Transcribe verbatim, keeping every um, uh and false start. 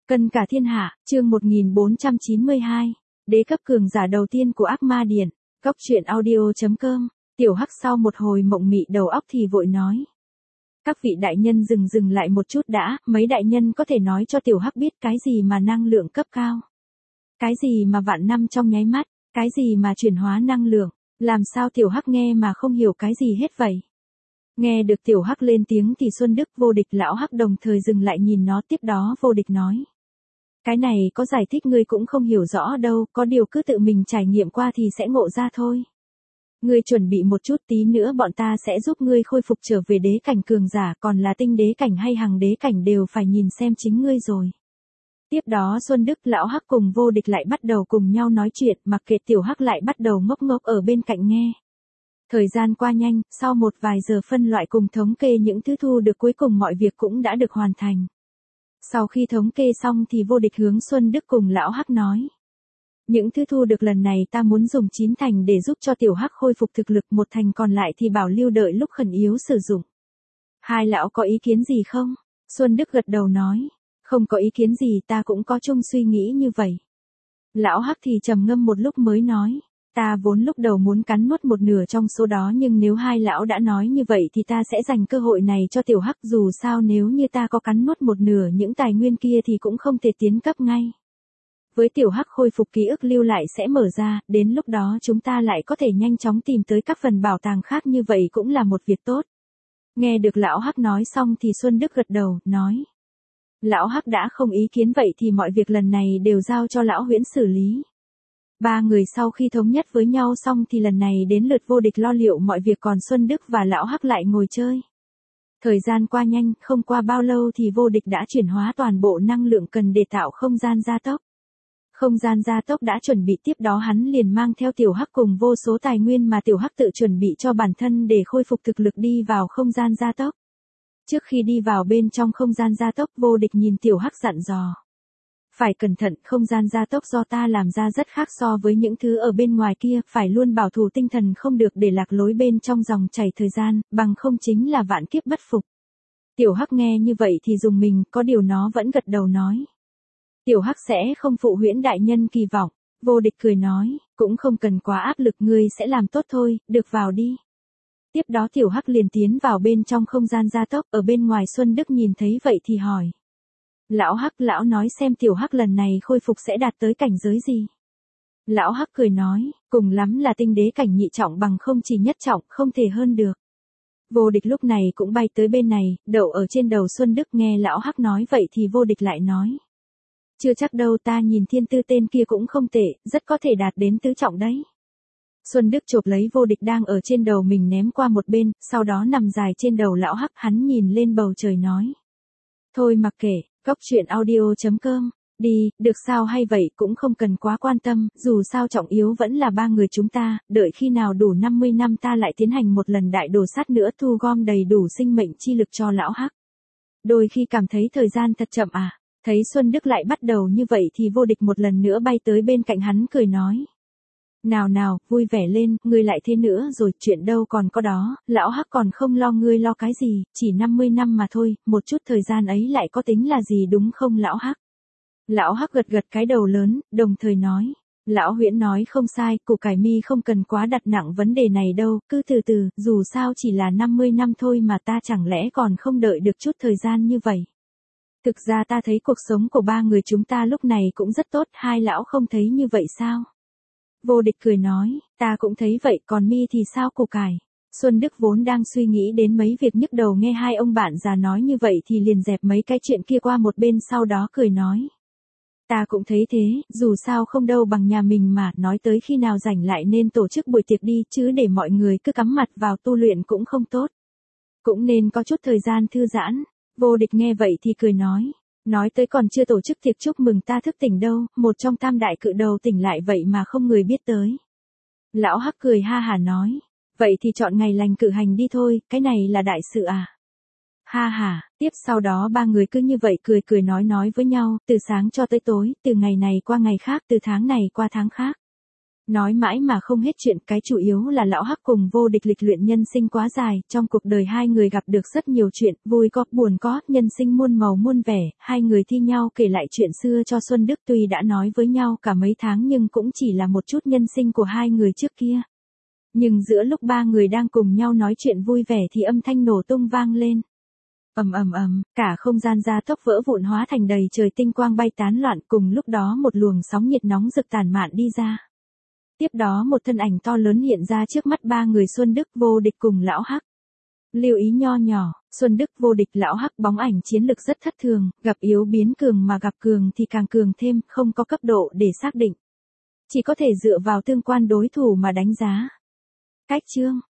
Cân cả thiên hạ, chương một nghìn bốn trăm chín mươi hai. Đế cấp cường giả đầu tiên của Ác Ma Điện. Góc truyện audio.com. Tiểu Hắc sau một hồi mộng mị đầu óc thì vội nói. Các vị đại nhân dừng dừng lại một chút đã, mấy đại nhân có thể nói cho Tiểu Hắc biết cái gì mà năng lượng cấp cao? Cái gì mà vạn năm trong nháy mắt? Cái gì mà chuyển hóa năng lượng? Làm sao Tiểu Hắc nghe mà không hiểu cái gì hết vậy? Nghe được Tiểu Hắc lên tiếng thì Xuân Đức, Vô Địch, Lão Hắc đồng thời dừng lại nhìn nó, tiếp đó Vô Địch nói. Cái này có giải thích ngươi cũng không hiểu rõ đâu, có điều cứ tự mình trải nghiệm qua thì sẽ ngộ ra thôi. Ngươi chuẩn bị một chút, tí nữa bọn ta sẽ giúp ngươi khôi phục trở về đế cảnh cường giả, còn là tinh đế cảnh hay hằng đế cảnh đều phải nhìn xem chính ngươi rồi. Tiếp đó Xuân Đức, Lão Hắc cùng Vô Địch lại bắt đầu cùng nhau nói chuyện, mặc kệ Tiểu Hắc lại bắt đầu ngốc ngốc ở bên cạnh nghe. Thời gian qua nhanh, sau một vài giờ phân loại cùng thống kê những thứ thu được, cuối cùng mọi việc cũng đã được hoàn thành. Sau khi thống kê xong thì Vô Địch hướng Xuân Đức cùng Lão Hắc nói. Những thứ thu được lần này ta muốn dùng chín thành để giúp cho Tiểu Hắc khôi phục thực lực, một thành còn lại thì bảo lưu đợi lúc khẩn yếu sử dụng. Hai lão có ý kiến gì không? Xuân Đức gật đầu nói. Không có ý kiến gì, ta cũng có chung suy nghĩ như vậy. Lão Hắc thì trầm ngâm một lúc mới nói. Ta vốn lúc đầu muốn cắn nuốt một nửa trong số đó, nhưng nếu hai lão đã nói như vậy thì ta sẽ dành cơ hội này cho Tiểu Hắc, dù sao nếu như ta có cắn nuốt một nửa những tài nguyên kia thì cũng không thể tiến cấp ngay. Với Tiểu Hắc khôi phục ký ức lưu lại sẽ mở ra, đến lúc đó chúng ta lại có thể nhanh chóng tìm tới các phần bảo tàng khác, như vậy cũng là một việc tốt. Nghe được Lão Hắc nói xong thì Xuân Đức gật đầu, nói. Lão Hắc đã không ý kiến, vậy thì mọi việc lần này đều giao cho Lão Huyễn xử lý. Ba người sau khi thống nhất với nhau xong thì lần này đến lượt Vô Địch lo liệu mọi việc, còn Xuân Đức và Lão Hắc lại ngồi chơi. Thời gian qua nhanh, không qua bao lâu thì Vô Địch đã chuyển hóa toàn bộ năng lượng cần để tạo không gian gia tốc. Không gian gia tốc đã chuẩn bị, tiếp đó hắn liền mang theo Tiểu Hắc cùng vô số tài nguyên mà Tiểu Hắc tự chuẩn bị cho bản thân để khôi phục thực lực đi vào không gian gia tốc. Trước khi đi vào bên trong không gian gia tốc, Vô Địch nhìn Tiểu Hắc dặn dò. Phải cẩn thận, không gian gia tốc do ta làm ra rất khác so với những thứ ở bên ngoài kia, phải luôn bảo thủ tinh thần, không được để lạc lối bên trong dòng chảy thời gian, bằng không chính là vạn kiếp bất phục. Tiểu Hắc nghe như vậy thì dùng mình, có điều nó vẫn gật đầu nói. Tiểu Hắc sẽ không phụ Huyễn đại nhân kỳ vọng. Vô Địch cười nói, cũng không cần quá áp lực, ngươi sẽ làm tốt thôi, được vào đi. Tiếp đó Tiểu Hắc liền tiến vào bên trong không gian gia tốc, ở bên ngoài Xuân Đức nhìn thấy vậy thì hỏi. Lão Hắc, lão nói xem Tiểu Hắc lần này khôi phục sẽ đạt tới cảnh giới gì? Lão Hắc cười nói, cùng lắm là tinh đế cảnh nhị trọng, bằng không chỉ nhất trọng, không thể hơn được. Vô Địch lúc này cũng bay tới bên này, đậu ở trên đầu Xuân Đức, nghe Lão Hắc nói vậy thì Vô Địch lại nói. Chưa chắc đâu, ta nhìn thiên tư tên kia cũng không tệ, rất có thể đạt đến tứ trọng đấy. Xuân Đức chộp lấy Vô Địch đang ở trên đầu mình ném qua một bên, sau đó nằm dài trên đầu Lão Hắc, hắn nhìn lên bầu trời nói. Thôi mặc kệ, góc truyện audio.com, đi, được sao hay vậy cũng không cần quá quan tâm, dù sao trọng yếu vẫn là ba người chúng ta, đợi khi nào đủ năm mươi năm ta lại tiến hành một lần đại đồ sát nữa, thu gom đầy đủ sinh mệnh chi lực cho Lão Hắc. Đôi khi cảm thấy thời gian thật chậm à. Thấy Xuân Đức lại bắt đầu như vậy thì Vô Địch một lần nữa bay tới bên cạnh hắn cười nói. Nào nào, vui vẻ lên, ngươi lại thế nữa rồi, chuyện đâu còn có đó, Lão Hắc còn không lo, ngươi lo cái gì, chỉ năm mươi năm mà thôi, một chút thời gian ấy lại có tính là gì đúng không Lão Hắc? Lão Hắc gật gật cái đầu lớn, đồng thời nói. Lão Huyễn nói không sai, Củ Cải Mi không cần quá đặt nặng vấn đề này đâu, cứ từ từ, dù sao chỉ là năm mươi năm thôi mà, ta chẳng lẽ còn không đợi được chút thời gian như vậy. Thực ra ta thấy cuộc sống của ba người chúng ta lúc này cũng rất tốt, hai lão không thấy như vậy sao? Vô Địch cười nói, ta cũng thấy vậy, còn Mi thì sao Củ Cải? Xuân Đức vốn đang suy nghĩ đến mấy việc nhức đầu, nghe hai ông bạn già nói như vậy thì liền dẹp mấy cái chuyện kia qua một bên, sau đó cười nói. Ta cũng thấy thế, dù sao không đâu bằng nhà mình mà, nói tới khi nào rảnh lại nên tổ chức buổi tiệc đi, chứ để mọi người cứ cắm mặt vào tu luyện cũng không tốt. Cũng nên có chút thời gian thư giãn. Vô Địch nghe vậy thì cười nói. Nói tới còn chưa tổ chức tiệc chúc mừng ta thức tỉnh đâu, một trong tam đại cự đầu tỉnh lại vậy mà không người biết tới. Lão Hắc cười ha hả nói. Vậy thì chọn ngày lành cử hành đi thôi, cái này là đại sự à. Ha ha, tiếp sau đó ba người cứ như vậy cười cười nói nói với nhau, từ sáng cho tới tối, từ ngày này qua ngày khác, từ tháng này qua tháng khác. Nói mãi mà không hết chuyện, cái chủ yếu là lão Hắc cùng Vô Địch lịch luyện nhân sinh quá dài, trong cuộc đời hai người gặp được rất nhiều chuyện, vui có, buồn có, nhân sinh muôn màu muôn vẻ, hai người thi nhau kể lại chuyện xưa cho Xuân Đức, tuy đã nói với nhau cả mấy tháng nhưng cũng chỉ là một chút nhân sinh của hai người trước kia. Nhưng giữa lúc ba người đang cùng nhau nói chuyện vui vẻ thì âm thanh nổ tung vang lên. Ầm ầm ầm, cả không gian gia tốc vỡ vụn hóa thành đầy trời tinh quang bay tán loạn, cùng lúc đó một luồng sóng nhiệt nóng rực tản mạn đi ra. Tiếp đó một thân ảnh to lớn hiện ra trước mắt ba người Xuân Đức, Vô Địch cùng lão Hắc. Lưu ý nho nhỏ, Xuân Đức, Vô Địch, lão Hắc bóng ảnh chiến lực rất thất thường, gặp yếu biến cường mà gặp cường thì càng cường thêm, không có cấp độ để xác định. Chỉ có thể dựa vào tương quan đối thủ mà đánh giá. Cách chương